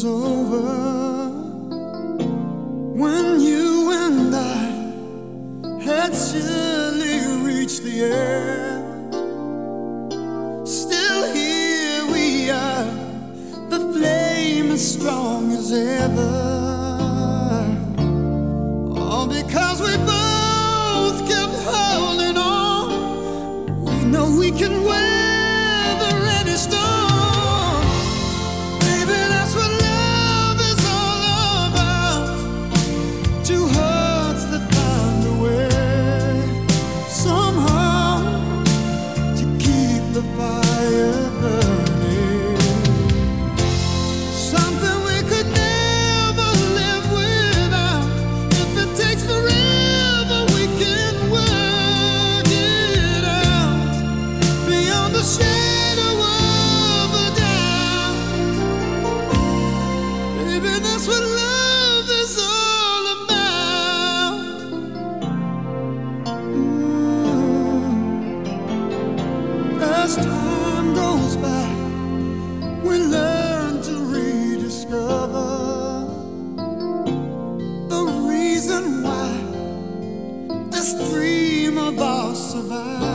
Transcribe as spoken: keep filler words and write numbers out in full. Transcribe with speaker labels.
Speaker 1: was over, when you and I had surely reached the end. Still here we are, the flame as strong as ever, all because we both kept holding on. We know we can weather any storm. Baby, that's what love is all about. Two hearts that find a way somehow to keep the fire burning. Something we could never live without. If it takes forever, we can work it out beyond the shadow of a doubt. Baby, that's what love is all about. Mm. As time goes by, we learn to rediscover the reason why this dream of ours survives.